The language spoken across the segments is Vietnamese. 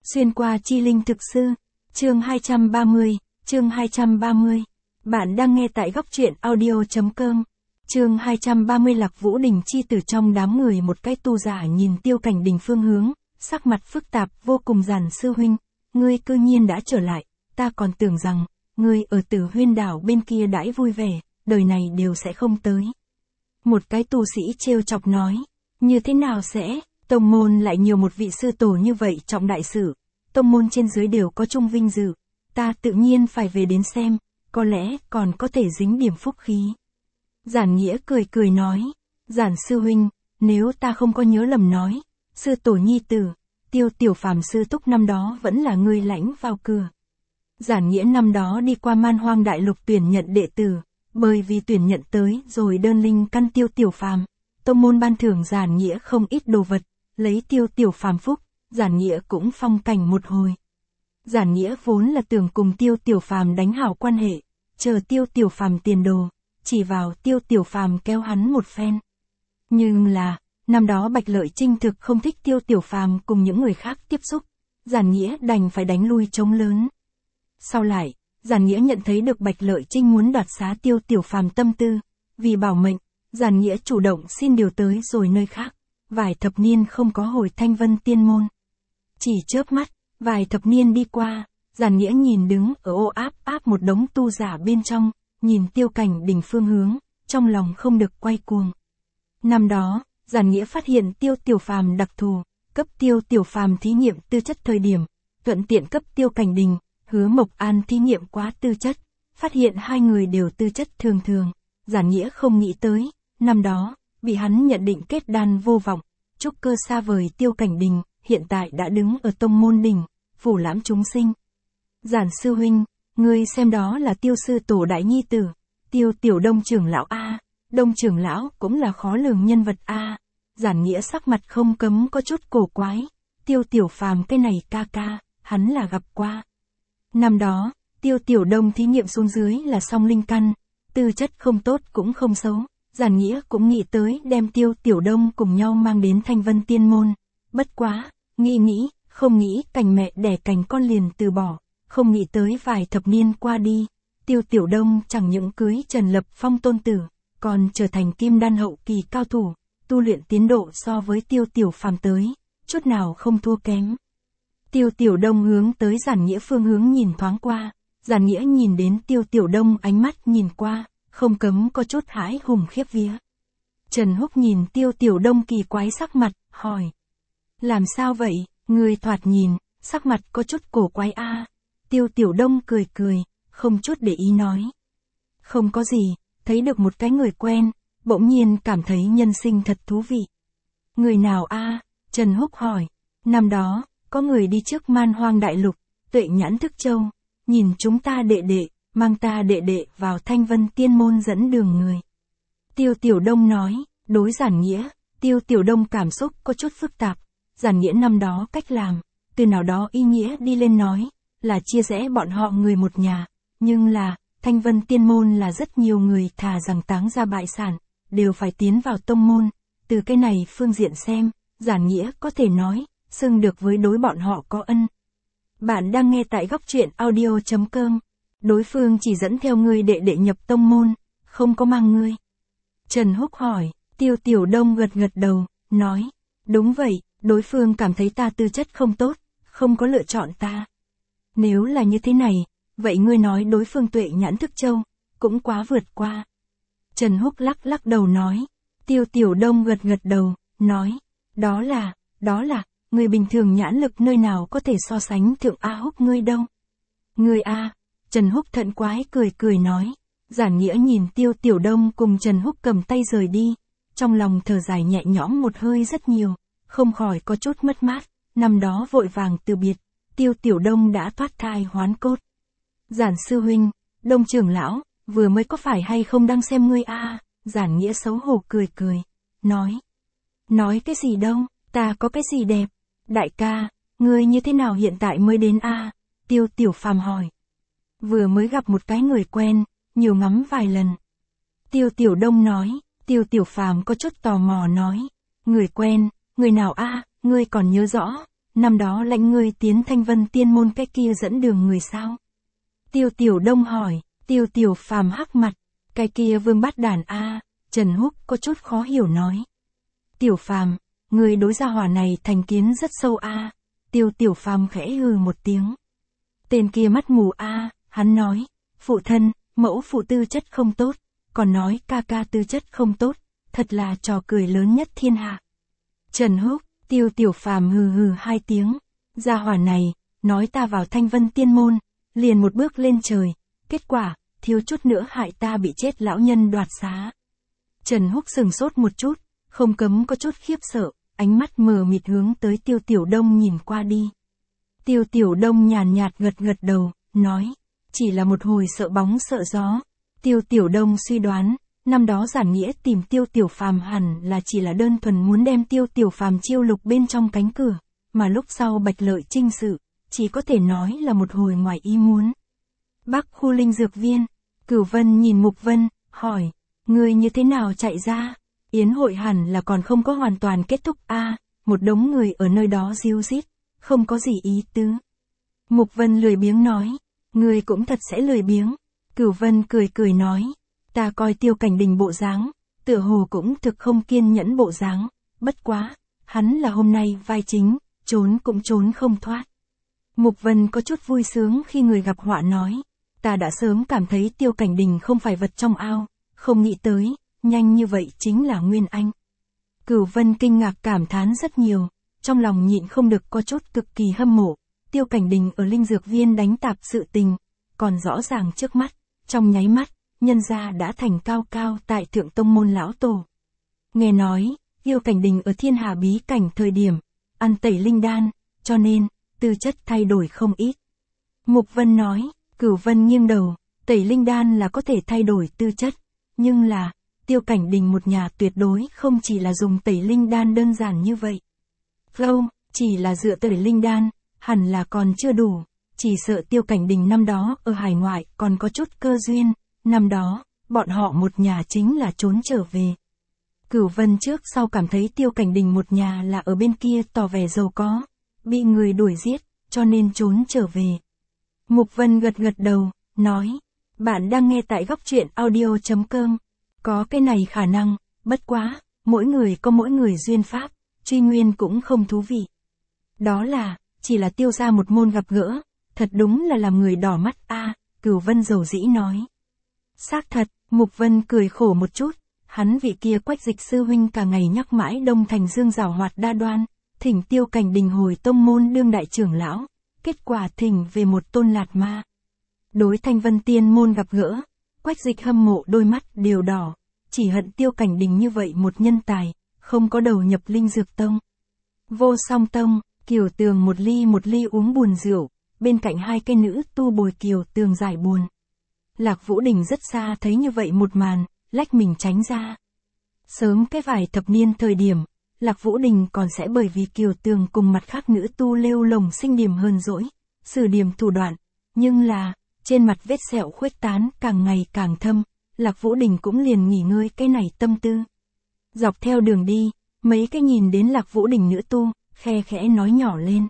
Xuyên qua chi linh thực sư. Chương 230, chương 230. Bạn đang nghe tại góc truyện audio.com. Chương 230. Lạc Vũ Đình chi từ trong đám người một cái tu giả nhìn Tiêu Cảnh Đình phương hướng, sắc mặt phức tạp vô cùng. Giản sư huynh, ngươi cư nhiên đã trở lại, ta còn tưởng rằng, ngươi ở Tử Huyên đảo bên kia đãi vui vẻ, đời này đều sẽ không tới. Một cái tu sĩ trêu chọc nói, như thế nào sẽ, tông môn lại nhiều một vị sư tổ như vậy trọng đại sự, tông môn trên dưới đều có chung vinh dự, ta tự nhiên phải về đến xem, có lẽ còn có thể dính điểm phúc khí. Giản Nghĩa cười cười nói, Giản sư huynh, nếu ta không có nhớ lầm nói, sư tổ nhi tử, Tiêu Tiểu Phàm sư thúc năm đó vẫn là ngươi lãnh vào cửa. Giản Nghĩa năm đó đi qua Man Hoang Đại Lục tuyển nhận đệ tử, bởi vì tuyển nhận tới rồi đơn linh căn Tiêu Tiểu Phàm, tông môn ban thưởng Giản Nghĩa không ít đồ vật, lấy Tiêu Tiểu Phàm phúc, Giản Nghĩa cũng phong cảnh một hồi. Giản Nghĩa vốn là tưởng cùng Tiêu Tiểu Phàm đánh hảo quan hệ, chờ Tiêu Tiểu Phàm tiền đồ, chỉ vào Tiêu Tiểu Phàm kéo hắn một phen. Nhưng là, năm đó Bạch Lợi Trinh thực không thích Tiêu Tiểu Phàm cùng những người khác tiếp xúc, Giản Nghĩa đành phải đánh lui trống lớn. Sau lại, Giản Nghĩa nhận thấy được Bạch Lợi Trinh muốn đoạt xá Tiêu Tiểu Phàm tâm tư, vì bảo mệnh, Giản Nghĩa chủ động xin điều tới rồi nơi khác, vài thập niên không có hồi Thanh Vân Tiên môn. Chỉ chớp mắt, vài thập niên đi qua, Giản Nghĩa nhìn đứng ở ô áp một đống tu giả bên trong, nhìn Tiêu Cảnh Đình phương hướng, trong lòng không được quay cuồng. Năm đó, Giản Nghĩa phát hiện Tiêu Tiểu Phàm đặc thù, cấp Tiêu Tiểu Phàm thí nghiệm tư chất thời điểm, thuận tiện cấp Tiêu Cảnh Đình, Hứa Mộc An thí nghiệm quá tư chất, phát hiện hai người đều tư chất thường thường. Giản Nghĩa không nghĩ tới, năm đó, bị hắn nhận định kết đan vô vọng, trúc cơ xa vời Tiêu Cảnh Đình, hiện tại đã đứng ở tông môn đỉnh, phủ lãm chúng sinh. Giản sư huynh, ngươi xem đó là Tiêu sư tổ đại nhi tử, Tiêu Tiểu Đông trưởng lão a, Đông trưởng lão cũng là khó lường nhân vật a. Giản Nghĩa sắc mặt không cấm có chút cổ quái, Tiêu Tiểu Phàm cái này ca ca, hắn là gặp qua. Năm đó, Tiêu Tiểu Đông thí nghiệm xuống dưới là song linh căn, tư chất không tốt cũng không xấu, Giản Nghĩa cũng nghĩ tới đem Tiêu Tiểu Đông cùng nhau mang đến Thanh Vân Tiên môn. Bất quá, nghĩ, không nghĩ cành mẹ đẻ cành con liền từ bỏ, không nghĩ tới vài thập niên qua đi, Tiêu Tiểu Đông chẳng những cưới Trần Lập Phong tôn tử, còn trở thành kim đan hậu kỳ cao thủ, tu luyện tiến độ so với Tiêu Tiểu Phàm tới, chút nào không thua kém. Tiêu Tiểu Đông hướng tới Giản Nghĩa phương hướng nhìn thoáng qua, Giản Nghĩa nhìn đến Tiêu Tiểu Đông ánh mắt nhìn qua, không cấm có chút hãi hùng khiếp vía. Trần Húc nhìn Tiêu Tiểu Đông kỳ quái sắc mặt, hỏi. Làm sao vậy, người thoạt nhìn, sắc mặt có chút cổ quái a. Tiêu Tiểu Đông cười cười, không chút để ý nói. Không có gì, thấy được một cái người quen, bỗng nhiên cảm thấy nhân sinh thật thú vị. Người nào a? Trần Húc hỏi. Năm đó, có người đi trước Man Hoang Đại Lục, Tuệ Nhãn Thức Châu, nhìn chúng ta đệ đệ, mang ta đệ đệ vào Thanh Vân Tiên môn dẫn đường người. Tiêu Tiểu Đông nói, đối Giản Nghĩa, Tiêu Tiểu Đông cảm xúc có chút phức tạp, Giản Nghĩa năm đó cách làm, từ nào đó ý nghĩa đi lên nói, là chia rẽ bọn họ người một nhà, nhưng là, Thanh Vân Tiên môn là rất nhiều người thà rằng táng ra bại sản, đều phải tiến vào tông môn, từ cái này phương diện xem, Giản Nghĩa có thể nói, xưng được với đối bọn họ có ân. Bạn đang nghe tại góc truyện audio.com. Đối phương chỉ dẫn theo ngươi đệ đệ nhập tông môn, không có mang ngươi. Trần Húc hỏi, Tiêu Tiểu Đông gật đầu, nói, đúng vậy, đối phương cảm thấy ta tư chất không tốt, không có lựa chọn ta. Nếu là như thế này, vậy ngươi nói đối phương Tuệ Nhãn Thức Châu, cũng quá vượt qua. Trần Húc lắc đầu nói, Tiêu Tiểu Đông gật đầu, nói, đó là, người bình thường nhãn lực nơi nào có thể so sánh thượng A Húc ngươi đâu. Ngươi a. Trần Húc thận quái cười nói. Giản Nghĩa nhìn Tiêu Tiểu Đông cùng Trần Húc cầm tay rời đi, trong lòng thở dài nhẹ nhõm một hơi rất nhiều, không khỏi có chút mất mát, năm đó vội vàng từ biệt, Tiêu Tiểu Đông đã thoát thai hoán cốt. Giản sư huynh, Đông trưởng lão, vừa mới có phải hay không đang xem ngươi a? Giản Nghĩa xấu hổ cười, nói cái gì đâu, ta có cái gì đẹp. Đại ca, ngươi như thế nào hiện tại mới đến a? Tiêu Tiểu Phàm hỏi. Vừa mới gặp một cái người quen, nhiều ngắm vài lần. Tiêu Tiểu Đông nói. Tiêu Tiểu Phàm có chút tò mò nói. Người quen, người nào a? Ngươi còn nhớ rõ? năm đó lãnh ngươi tiến Thanh Vân Tiên môn cái kia dẫn đường người sao? Tiêu Tiểu Đông hỏi, Tiêu Tiểu Phàm hắc mặt, cái kia Vương Bát Đản a, Trần Húc có chút khó hiểu nói. Tiểu Phàm, người đối gia hỏa này thành kiến rất sâu a. Tiêu Tiểu Phàm khẽ hừ một tiếng. Tên kia mắt mù a, hắn nói, phụ thân, mẫu phụ tư chất không tốt, còn nói ca ca tư chất không tốt, thật là trò cười lớn nhất thiên hạ. Trần Húc, Tiêu Tiểu Phàm hừ hừ hai tiếng, gia hỏa này, nói ta vào Thanh Vân Tiên môn, liền một bước lên trời, kết quả, thiếu chút nữa hại ta bị chết lão nhân đoạt xá. Trần Húc sừng sốt một chút, không cấm có chút khiếp sợ, ánh mắt mờ mịt hướng tới Tiêu Tiểu Đông nhìn qua đi. Tiêu Tiểu Đông nhàn nhạt gật gật đầu, nói, chỉ là một hồi sợ bóng sợ gió. Tiêu Tiểu Đông suy đoán, năm đó Giản Nghĩa tìm Tiêu Tiểu Phàm hẳn là chỉ là đơn thuần muốn đem Tiêu Tiểu Phàm chiêu lục bên trong cánh cửa, mà lúc sau Bạch Lợi trinh sự, chỉ có thể nói là một hồi ngoài ý muốn. Bắc khu linh dược viên, Cửu Vân nhìn Mục Vân, hỏi, người như thế nào chạy ra? Yến hội hẳn là còn không có hoàn toàn kết thúc a, một đống người ở nơi đó ríu rít, không có gì ý tứ. Mục Vân lười biếng nói, người cũng thật sẽ lười biếng. Cửu Vân cười cười nói, ta coi Tiêu Cảnh Đình bộ dáng, tựa hồ cũng thực không kiên nhẫn bộ dáng, bất quá, hắn là hôm nay vai chính, trốn cũng trốn không thoát. Mục Vân có chút vui sướng khi người gặp họa nói, ta đã sớm cảm thấy Tiêu Cảnh Đình không phải vật trong ao, không nghĩ tới, nhanh như vậy chính là Nguyên Anh. Cửu Vân kinh ngạc cảm thán rất nhiều, trong lòng nhịn không được có chút cực kỳ hâm mộ, Tiêu Cảnh Đình ở linh dược viên đánh tạp sự tình, còn rõ ràng trước mắt, trong nháy mắt, nhân gia đã thành cao cao tại Thượng Tông môn lão tổ. Nghe nói, Tiêu Cảnh Đình ở Thiên Hà bí cảnh thời điểm, ăn tẩy linh đan, cho nên, tư chất thay đổi không ít. Mục Vân nói, Cửu Vân nghiêng đầu, tẩy linh đan là có thể thay đổi tư chất, nhưng là, Tiêu Cảnh Đình một nhà tuyệt đối không chỉ là dùng tẩy linh đan đơn giản như vậy. Không, chỉ là dựa tẩy linh đan, hẳn là còn chưa đủ, chỉ sợ Tiêu Cảnh Đình năm đó ở hải ngoại còn có chút cơ duyên, năm đó, bọn họ một nhà chính là trốn trở về. Cửu Vân trước sau cảm thấy Tiêu Cảnh Đình một nhà là ở bên kia tỏ vẻ giàu có, bị người đuổi giết, cho nên trốn trở về. Mục Vân gật gật đầu, nói, bạn đang nghe tại góc truyện audio.com, có cái này khả năng, bất quá, mỗi người có mỗi người duyên pháp, truy nguyên cũng không thú vị. Đó là, chỉ là Tiêu ra một môn gặp gỡ, thật đúng là làm người đỏ mắt a. Cửu Vân dầu dĩ nói. Xác thật, Mục Vân cười khổ một chút, hắn vị kia Quách Dịch sư huynh cả ngày nhắc mãi Đông Thành Dương giảo hoạt đa đoan, thỉnh Tiêu Cảnh Đình hồi tông môn đương đại trưởng lão, kết quả thỉnh về một tôn lạt ma. Đối Thanh Vân Tiên môn gặp gỡ, Quách Dịch hâm mộ đôi mắt đều đỏ, chỉ hận Tiêu Cảnh Đình như vậy một nhân tài, không có đầu nhập linh dược tông. Vô Song tông, Kiều Tường một ly uống buồn rượu, bên cạnh hai cây nữ tu bồi Kiều Tường giải buồn. Lạc Vũ Đình rất xa thấy như vậy một màn, lách mình tránh ra. Sớm cái vài thập niên thời điểm, Lạc Vũ Đình còn sẽ bởi vì Kiều Tường cùng mặt khác nữ tu lêu lồng sinh điểm hờn dỗi, sử điểm thủ đoạn, nhưng là, trên mặt vết sẹo khuếch tán càng ngày càng thâm, Lạc Vũ Đình cũng liền nghỉ ngơi cái này tâm tư. Dọc theo đường đi, mấy cái nhìn đến Lạc Vũ Đình nữ tu, khe khẽ nói nhỏ lên.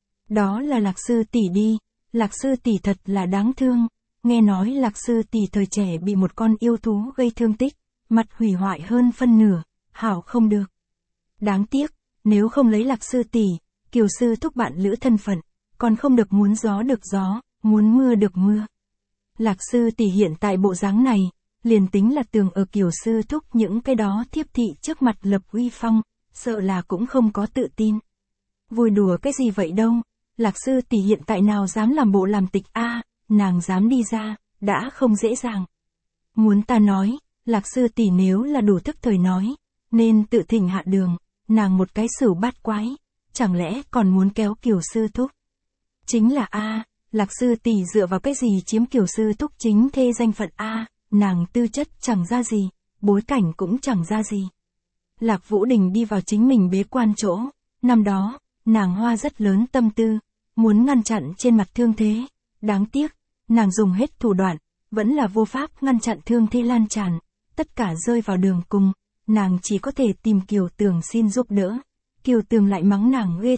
Đó là Lạc sư tỷ đi, Lạc sư tỷ thật là đáng thương, nghe nói Lạc sư tỷ thời trẻ bị một con yêu thú gây thương tích, mặt hủy hoại hơn phân nửa, hảo không được. Đáng tiếc, nếu không lấy Lạc sư tỷ, Kiều sư thúc bạn lữ thân phận, còn không được muốn gió được gió, muốn mưa được mưa. Lạc sư tỷ hiện tại bộ dáng này, liền tính là tường ở Kiều sư thúc những cái đó thiếp thị trước mặt lập uy phong, sợ là cũng không có tự tin. Vui đùa cái gì vậy đâu, Lạc sư tỷ hiện tại nào dám làm bộ làm tịch a, nàng dám đi ra, đã không dễ dàng. Muốn ta nói, Lạc sư tỷ nếu là đủ thức thời nói, nên tự thỉnh hạ đường, nàng một cái sửu bát quái, chẳng lẽ còn muốn kéo Kiều sư thúc. Chính là a, Lạc sư tỷ dựa vào cái gì chiếm Kiều sư thúc chính thê danh phận a, nàng tư chất chẳng ra gì, bối cảnh cũng chẳng ra gì. Lạc Vũ Đình đi vào chính mình bế quan chỗ, năm đó, nàng hoa rất lớn tâm tư, muốn ngăn chặn trên mặt thương thế, đáng tiếc, nàng dùng hết thủ đoạn, vẫn là vô pháp ngăn chặn thương thế lan tràn, tất cả rơi vào đường cùng, nàng chỉ có thể tìm Kiều Tường xin giúp đỡ. Kiều Tường lại mắng nàng ghê tởm,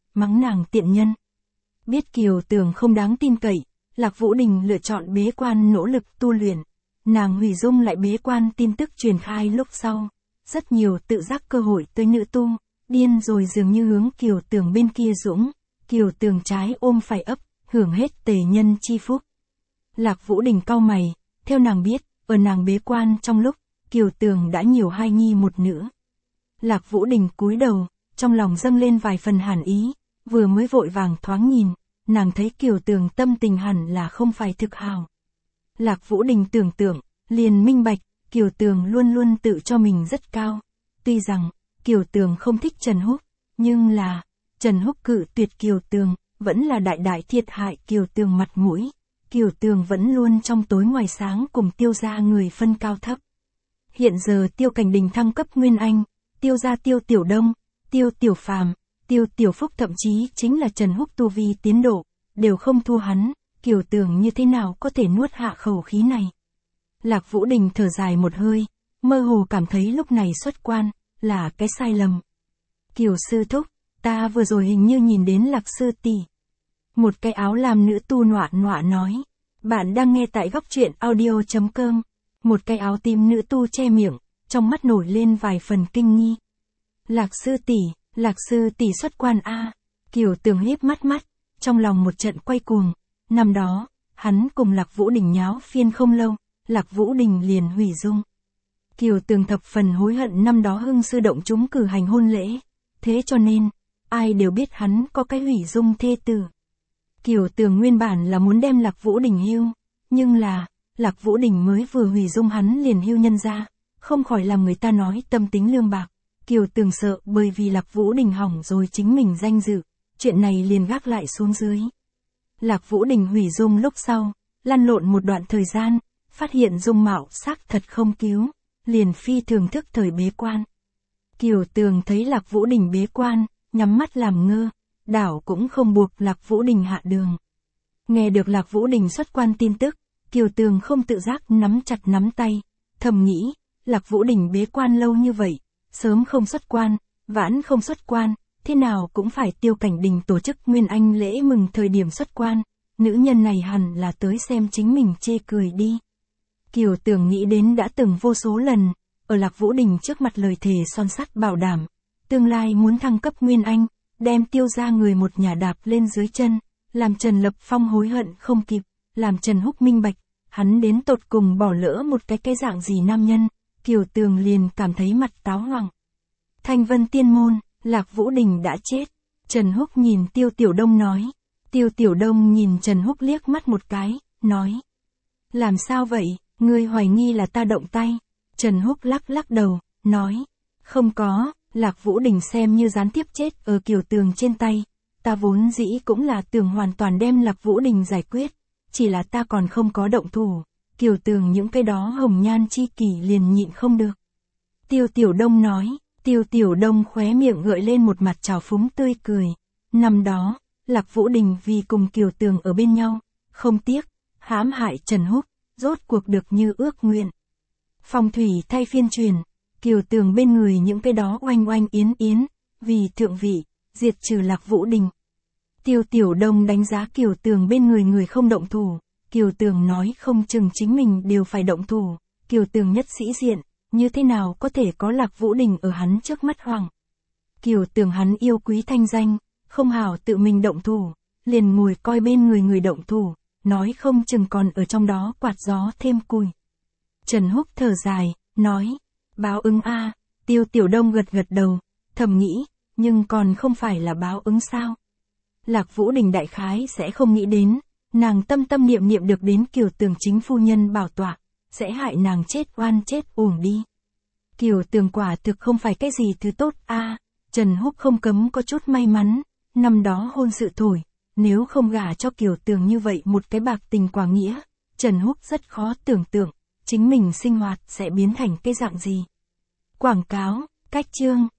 mắng nàng tiện nhân. Biết Kiều Tường không đáng tin cậy, Lạc Vũ Đình lựa chọn bế quan nỗ lực tu luyện. Nàng hủy dung lại bế quan tin tức truyền khai lúc sau. Rất nhiều tự giác cơ hội tới nữ tu, điên rồi dường như hướng Kiều Tường bên kia dũng. Kiều Tường trái ôm phải ấp, hưởng hết tề nhân chi phúc. Lạc Vũ Đình cau mày, theo nàng biết, ở nàng bế quan trong lúc, Kiều Tường đã nhiều hai nhi một nữ. Lạc Vũ Đình cúi đầu, trong lòng dâng lên vài phần hàn ý, vừa mới vội vàng thoáng nhìn, nàng thấy Kiều Tường tâm tình hẳn là không phải thực hào. Lạc Vũ Đình tưởng tượng, liền minh bạch, Kiều Tường luôn luôn tự cho mình rất cao. Tuy rằng, Kiều Tường không thích Trần Húc, nhưng là, Trần Húc cự tuyệt Kiều Tường, vẫn là đại đại thiệt hại Kiều Tường mặt mũi. Kiều Tường vẫn luôn trong tối ngoài sáng cùng Tiêu gia người phân cao thấp. Hiện giờ Tiêu Cảnh Đình thăng cấp Nguyên Anh, Tiêu gia Tiêu Tiểu Đông, Tiêu Tiểu Phàm, Tiêu Tiểu Phúc thậm chí chính là Trần Húc tu vi tiến độ, đều không thua hắn, Kiều Tường như thế nào có thể nuốt hạ khẩu khí này. Lạc Vũ Đình thở dài một hơi, mơ hồ cảm thấy lúc này xuất quan, là cái sai lầm. Kiều sư thúc, ta vừa rồi hình như nhìn đến Lạc sư tỷ. Một cái áo lam nữ tu nọa nọa nói. Bạn đang nghe tại góc truyện audio.com. Một cái áo tím nữ tu che miệng, trong mắt nổi lên vài phần kinh nghi. Lạc sư tỷ xuất quan a. Kiều Tường híp mắt, trong lòng một trận quay cuồng. Năm đó, hắn cùng Lạc Vũ Đình nháo phiên không lâu, Lạc Vũ Đình liền hủy dung. Kiều Tường thập phần hối hận năm đó hưng sư động chúng cử hành hôn lễ, thế cho nên, ai đều biết hắn có cái hủy dung thê tử. Kiều Tường nguyên bản là muốn đem Lạc Vũ Đình hưu, nhưng là, Lạc Vũ Đình mới vừa hủy dung hắn liền hưu nhân ra, không khỏi làm người ta nói tâm tính lương bạc. Kiều Tường sợ bởi vì Lạc Vũ Đình hỏng rồi chính mình danh dự, chuyện này liền gác lại xuống dưới. Lạc Vũ Đình hủy dung lúc sau, lăn lộn một đoạn thời gian, phát hiện dung mạo xác thật không cứu, liền phi thường thức thời bế quan. Kiều Tường thấy Lạc Vũ Đình bế quan, nhắm mắt làm ngơ, đảo cũng không buộc Lạc Vũ Đình hạ đường. Nghe được Lạc Vũ Đình xuất quan tin tức, Kiều Tường không tự giác nắm chặt nắm tay, thầm nghĩ, Lạc Vũ Đình bế quan lâu như vậy, sớm không xuất quan, vãn không xuất quan, thế nào cũng phải Tiêu Cảnh Đình tổ chức Nguyên Anh lễ mừng thời điểm xuất quan, nữ nhân này hẳn là tới xem chính mình chê cười đi. Kiều Tường nghĩ đến đã từng vô số lần, ở Lạc Vũ Đình trước mặt lời thề son sắt bảo đảm, tương lai muốn thăng cấp Nguyên Anh, đem Tiêu gia người một nhà đạp lên dưới chân, làm Trần Lập Phong hối hận không kịp, làm Trần Húc minh bạch, hắn đến tột cùng bỏ lỡ một cái dạng gì nam nhân, Kiều Tường liền cảm thấy mặt táo hoảng. Thanh Vân Tiên Môn, Lạc Vũ Đình đã chết, Trần Húc nhìn Tiêu Tiểu Đông nói, Tiêu Tiểu Đông nhìn Trần Húc liếc mắt một cái, nói, làm sao vậy, ngươi hoài nghi là ta động tay, Trần Húc lắc đầu, nói, không có, Lạc Vũ Đình xem như gián tiếp chết ở Kiều Tường trên tay, ta vốn dĩ cũng là tưởng hoàn toàn đem Lạc Vũ Đình giải quyết, chỉ là ta còn không có động thủ, Kiều Tường những cái đó hồng nhan chi kỷ liền nhịn không được. Tiêu Tiểu Đông nói, Tiêu Tiểu Đông khóe miệng gợi lên một mặt trào phúng tươi cười, năm đó, Lạc Vũ Đình vì cùng Kiều Tường ở bên nhau, không tiếc, hãm hại Trần Húc, rốt cuộc được như ước nguyện. Phong thủy thay phiên truyền, Kiều Tường bên người những cái đó oanh oanh yến, vì thượng vị, diệt trừ Lạc Vũ Đình. Tiêu Tiểu Đông đánh giá Kiều Tường bên người không động thủ, Kiều Tường nói không chừng chính mình đều phải động thủ, Kiều Tường nhất sĩ diện, như thế nào có thể có Lạc Vũ Đình ở hắn trước mắt hoàng. Kiều Tường hắn yêu quý thanh danh, không hảo tự mình động thủ, liền ngồi coi bên người động thủ, nói không chừng còn ở trong đó quạt gió thêm cùi. Trần Húc thở dài, nói, báo ứng a. Tiêu Tiểu Đông gật đầu, thầm nghĩ, nhưng còn không phải là báo ứng sao. Lạc Vũ Đình đại khái sẽ không nghĩ đến, nàng tâm niệm được đến Kiều Tường chính phu nhân bảo tọa, sẽ hại nàng chết oan chết uổng đi. Kiều Tường quả thực không phải cái gì thứ tốt a. Trần Húc không cấm có chút may mắn, năm đó hôn sự thổi, nếu không gả cho Kiều Tường như vậy một cái bạc tình quả nghĩa, Trần Húc rất khó tưởng tượng, chính mình sinh hoạt sẽ biến thành cái dạng gì. Quảng cáo, cách chương.